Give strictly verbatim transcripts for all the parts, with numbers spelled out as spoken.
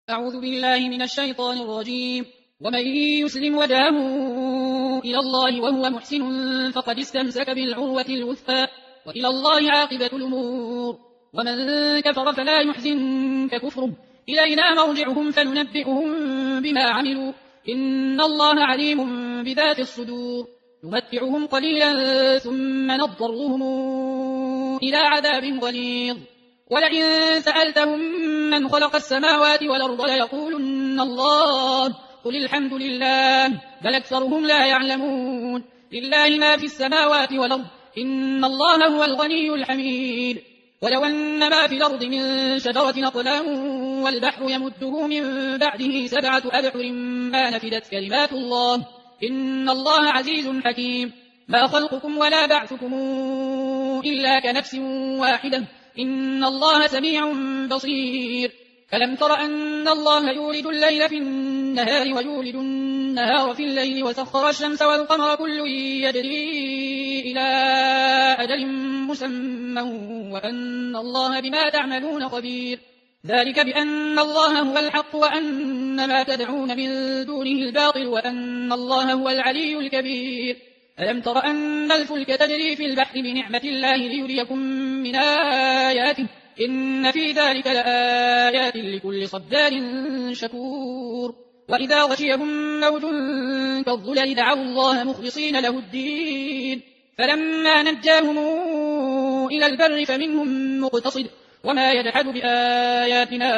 أعوذ بالله من الشيطان الرجيم. ومن يسلم وجهه إلى الله وهو محسن فقد استمسك بالعروة الوثقى وإلى الله عاقبة الأمور. ومن كفر فلا يحزنك كفره، إلينا مرجعهم فننبئهم بما عملوا، إن الله عليم بذات الصدور. نمتعهم قليلا ثم نضطرهم إلى عذاب غليظ. ولئن سألتهم من خلق السماوات والأرض ليقولن الله، قل الحمد لله بل أكثرهم لا يعلمون. لله ما في السماوات والأرض، إن الله هو الغني الحميد. ولو أن ما في الأرض من شجرة أقلام والبحر يمده من بعده سبعة أبحر ما نفدت كلمات الله، إن الله عزيز حكيم. ما خلقكم ولا بعثكم إلا كنفس واحدة، إن الله سميع بصير. ألم تر أن الله يولد الليل في النهار ويولد النهار في الليل وسخر الشمس والقمر كل يجري إلى أجل مسمى وأن الله بما تعملون خبير. ذلك بأن الله هو الحق وأن ما تدعون من دونه الباطل وأن الله هو العلي الكبير. ألم تر أن الفلك تجري في البحر بنعمة الله ليريكم من آياته، إن في ذلك لآيات لكل صبار شكور. وإذا غشيهم موج كالظلل دعوا الله مخلصين له الدين، فلما نجاهم إلى البر فمنهم مقتصد، وما يجحد بآياتنا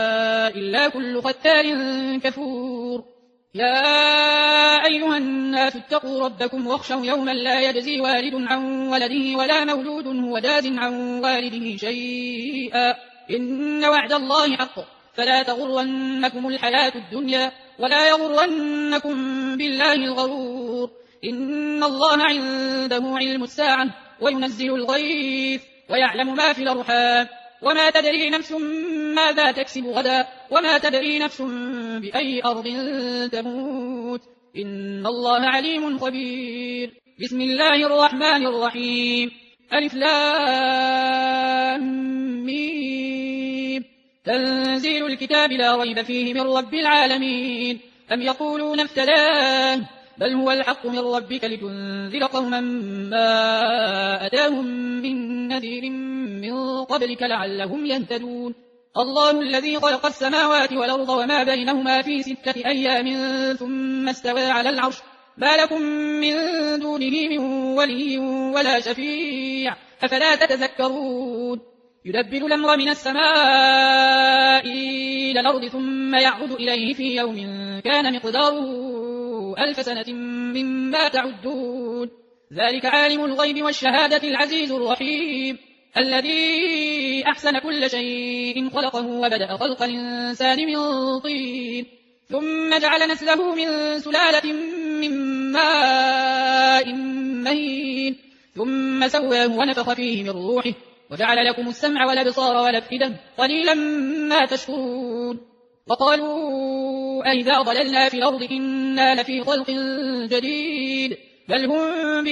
إلا كل ختار كفور. يا أيها الناس اتقوا ربكم واخشوا يوما لا يجزي والد عن ولده ولا مولود هو جاز عن والده شيئا، إن وعد الله حق فلا تغرنكم الحياة الدنيا ولا يغرنكم بالله الغرور. إن الله عنده علم الساعة وينزل الغيث ويعلم ما في الأرحام، وما تدري نفس ماذا تكسب غدا وما تدري نفس بأي أرض تموت، إن الله عليم خبير. بسم الله الرحمن الرحيم. ألف لام ميم. تنزيل الكتاب لا ريب فيه من رب العالمين. أم يقولون افتراه، بل هو الحق من ربك لتنذر قوما ما أتاهم من نذير من قبلك لعلهم يهتدون. الله الذي خلق السماوات والأرض وما بينهما في ستة أيام ثم استوى على العرش، ما لكم من دونه من ولي ولا شفيع، أفلا تتذكرون. يدبر الأمر من السماء إلى الأرض ثم يعرج إليه في يوم كان مقداره ألف سنة مما تعدون. ذلك عالم الغيب والشهادة العزيز الرحيم، الذي أحسن كل شيء خلقه وبدأ خلق الإنسان من طين، ثم جعل نسله من سلالة من ماء مهين، ثم سواه ونفخ فيه من روحه وجعل لكم السمع والأبصار والأفئدة، قليلا ما تشكرون. وقالوا أئذا ضللنا في الأرض إنا لفي خلق جديد، بل هم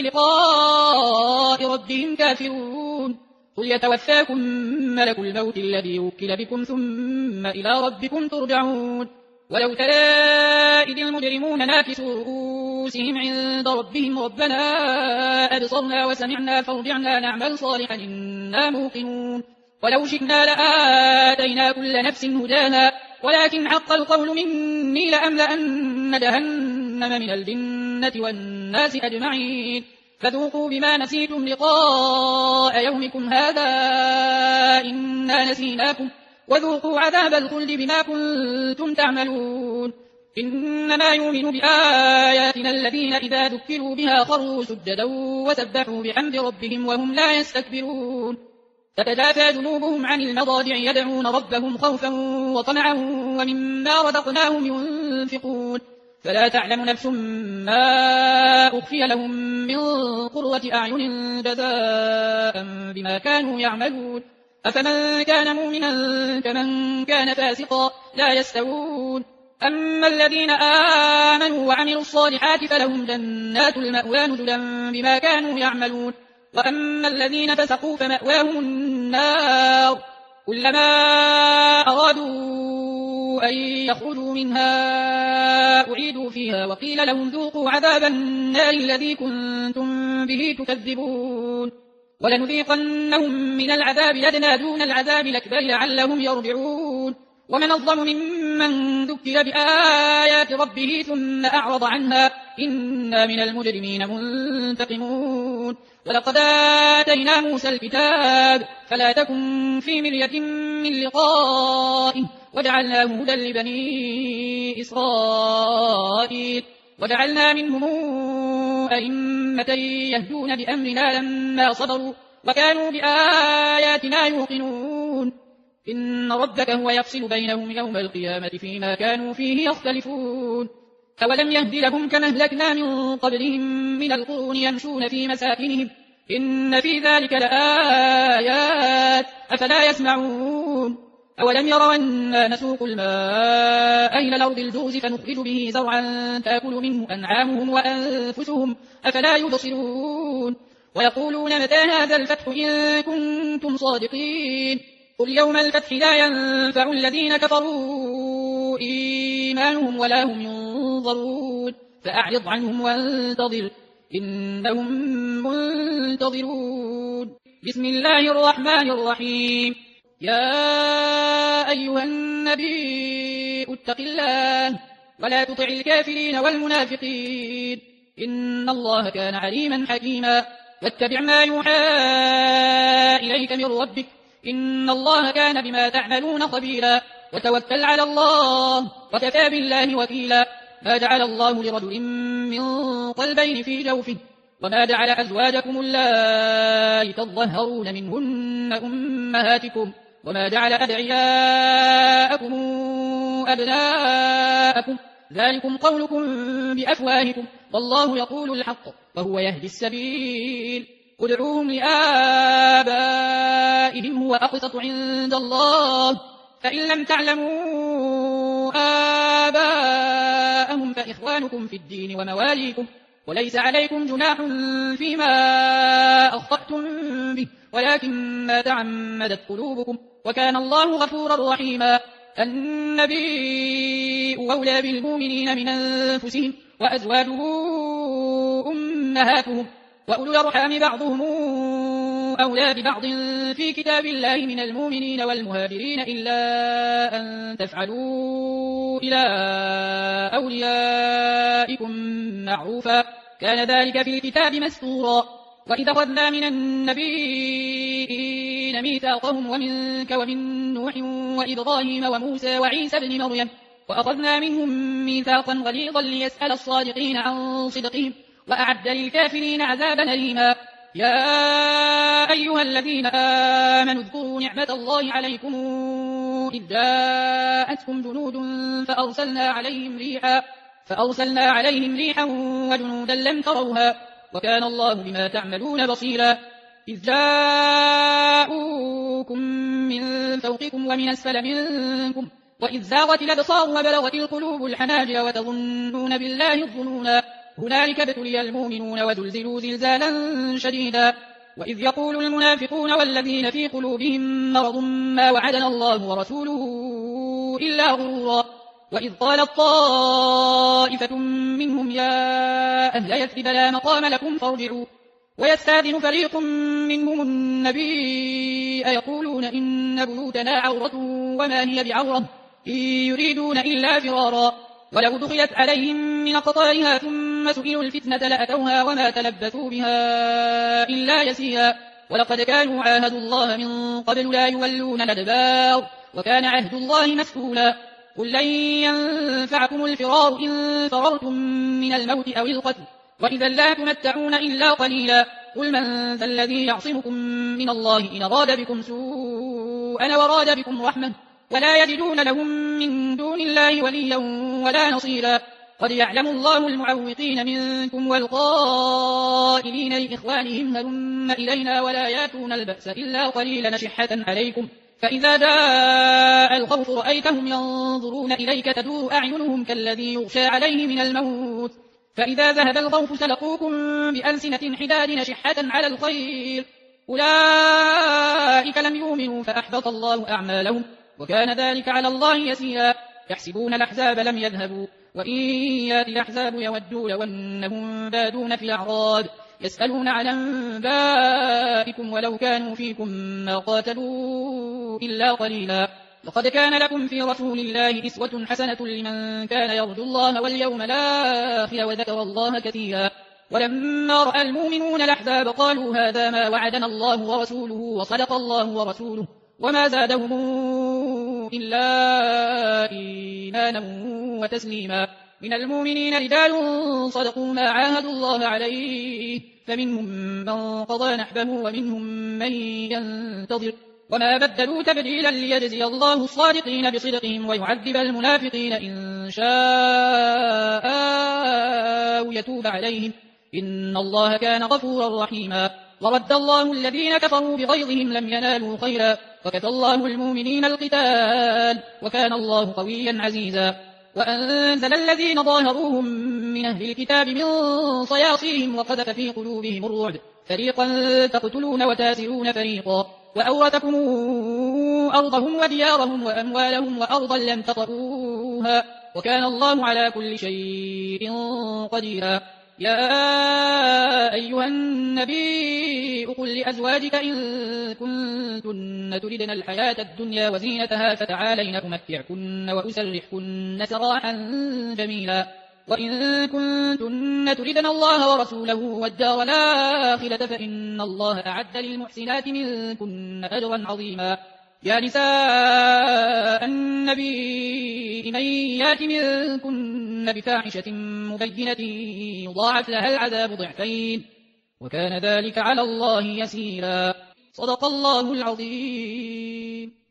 بلقاء ربهم كافرون. قل يتوفاكم ملك الموت الذي وكل بكم ثم إلى ربكم ترجعون. ولو ترى إذ المجرمون ناكسوا رؤوسهم عند ربهم ربنا أبصرنا وسمعنا فارجعنا نعمل صالحا إنا موقنون. ولو شئنا لآتينا كل نفس هداها ولكن حق القول مني لأملأن جهنم من الجنة والناس أجمعين. فذوقوا بما نسيتم لقاء يومكم هذا إنا نسيناكم وذوقوا عذاب الخلد بما كنتم تعملون. إنما يؤمن بآياتنا الذين إذا ذكروا بها خروا سجدا وسبحوا بحمد ربهم وهم لا يستكبرون. تتجافى جنوبهم عن المضاجع يدعون ربهم خوفا وطمعا ومما رزقناهم ينفقون. فلا تعلم نفس ما أخفي لهم من قرة أعين جزاء بما كانوا يعملون. أفمن كان مؤمنا كمن كان فاسقا لا يستوون. أما الذين آمنوا وعملوا الصالحات فلهم جنات المأوى نزلا بما كانوا يعملون. وأما الذين فسقوا فمأواهم النار كلما أرادوا أن يخرجوا منها أعيدوا فيها وقيل لهم ذوقوا عذاب النار الذي كنتم به تكذبون ولنذيقنهم من العذاب الأدنى دون العذاب الأكبر لعلهم يرجعون ومن أظلم ممن ذكر بآيات ربه ثم أعرض عنها إنا من المجرمين منتقمون ولقد آتينا موسى الكتاب فلا تكن في مرية من لقائه وجعلناه هدى لبني إسرائيل وجعلنا منهم أئمة يهدون بأمرنا لما صبروا وكانوا بآياتنا يوقنون إن ربك هو يفصل بينهم يوم القيامة فيما كانوا فيه يختلفون أولم يهد لهم كما أهلكنا من قبلهم من القرون يمشون في مساكنهم إن في ذلك لآيات أفلا يسمعون أولم يروا أنا نسوق الماء إلى الأرض الجرز فنخرج به زرعا تأكل منه أنعامهم وأنفسهم أفلا يبصرون ويقولون متى هذا الفتح إن كنتم صادقين قل يوم الفتح لا ينفع الذين كفروا إيمانهم ولا هم ينظرون فأعرض عنهم وانتظر إنهم منتظرون بسم الله الرحمن الرحيم يا أيها النبي اتق الله ولا تطع الكافرين والمنافقين إن الله كان عليما حكيما واتبع ما يوحى إليك من ربك إن الله كان بما تعملون خبيرا وتوكل على الله وكفى بالله وكيلا ما جعل الله لرجل من قلبين في جوفه وما جعل أزواجكم اللائي تظهرون منهن أمهاتكم وما جعل أدعياءكم أبناءكم ذلكم قولكم بأفواهكم والله يقول الحق وهو يهدي السبيل ادعوهم لآبائهم هو أقسط عند الله فإن لم تعلموا آباءهم فإخوانكم في الدين ومواليكم وليس عليكم جناح فيما أخطأتم به ولكن ما تعمدت قلوبكم وكان الله غفورا رحيما النبي أولى بالمؤمنين من أنفسهم وأزواجه أمهاتهم وأولو الأرحام بعضهم أولى ببعض في كتاب الله من المؤمنين والمهاجرين إلا أن تفعلوا إلى أوليائكم معروفا كان ذلك في الكتاب مسطورا وإذا أخذنا من النبيين ميثاقهم ومنك ومن نوح وإبراهيم وموسى وعيسى بن مريم وأخذنا منهم ميثاقا غليظا ليسأل الصادقين عن صدقهم وأعد للكافرين عذابا أليما يا أيها الذين آمنوا اذكروا نعمة الله عليكم إذ جاءتكم جنود فأرسلنا عليهم ريحا فأرسلنا عليهم ريحا وجنودا لم تروها وكان الله بما تعملون بصيرا إذ جاءوكم من فوقكم ومن أسفل منكم وإذ زاغت الأبصار وبلغت القلوب الحناجر وتظنون بالله الظنونا هنالك ابتلي المؤمنون وزلزلوا زلزالا شديدا وإذ يقول المنافقون والذين في قلوبهم مرض ما وعدنا الله ورسوله إلا غرورا وإذ قالت طائفة منهم يا أهل يثرب لا مقام لكم فارجعوا ويستأذن فريق منهم النبي يقولون إن بيوتنا عورة وما هي بعورة إن يريدون إلا فرارا ولو دخلت عليهم من أقطارها ثم سئلوا الفتنة لأتوها وما تلبثوا بها إلا يسيرا ولقد كانوا عاهدوا الله من قبل لا يولون الأدبار وكان عهد الله مسئولا قل لن ينفعكم الفرار إن فررتم من الموت أو القتل وإذا لا تمتعون إلا قليلا قل من ذا الذي يعصمكم من الله إن أراد بكم سوءا وراد بكم رحمة ولا يجدون لهم من دون الله وليا ولا نصيرا قد يعلم الله المعوقين منكم والقائلين لإخوانهم هلم إلينا ولا ياتون البأس إلا قليلا نشحة عليكم فإذا جاء الخوف رأيتهم ينظرون إليك تدور أعينهم كالذي يغشى عليه من الموت فإذا ذهب الخوف سلقوكم بألسنة حداد نشحة على الخير أولئك لم يؤمنوا فأحبط الله أعمالهم وكان ذلك على الله يسيرا يحسبون الأحزاب لم يذهبوا وإن يأتي الأحزاب يودوا لو أنهم بادون في الأعراب يسألون عن أنبائكم ولو كانوا فيكم ما قاتلوا إلا قليلا لقد كان لكم في رسول الله أسوة حسنة لمن كان يرجو الله واليوم الآخر وذكر الله كثيرا ولما رأى المؤمنون الأحزاب قالوا هذا ما وعدنا الله ورسوله وصدق الله ورسوله وما زادهم إلا إيمانا وتسليما من المؤمنين رجال صدقوا ما عاهدوا الله عليه فمنهم من قضى نحبه ومنهم من ينتظر وما بدلوا تبديلا ليجزي الله الصادقين بصدقهم ويعذب المنافقين إن شاء أو يتوب عليهم إن الله كان غفورا رحيما ورد الله الذين كفروا بغيظهم لم ينالوا خيرا وكفى الله المؤمنين القتال وكان الله قويا عزيزا وأنزل الذين ظاهروهم من أهل الكتاب من صياصيهم وقذف في قلوبهم الرعب فريقا تقتلون وتاسرون فريقا وأورثكم أرضهم وديارهم وأموالهم وأرضا لم تطئوها وكان الله على كل شيء قديرا يا أيها النبي قل لأزواجك إن كنتن تردن الحياة الدنيا وزينتها فتعالين أمتعكن وأسرحكن سراحا جميلا وإن كنتن تردن الله ورسوله والدار الآخرة فإن الله أعد للمحسنات منكن أجرا عظيما يا نساء النبي من يات منكن بفاحشة مبينة يضاعف لها العذاب ضعفين وكان ذلك على الله يسيرا صدق الله العظيم.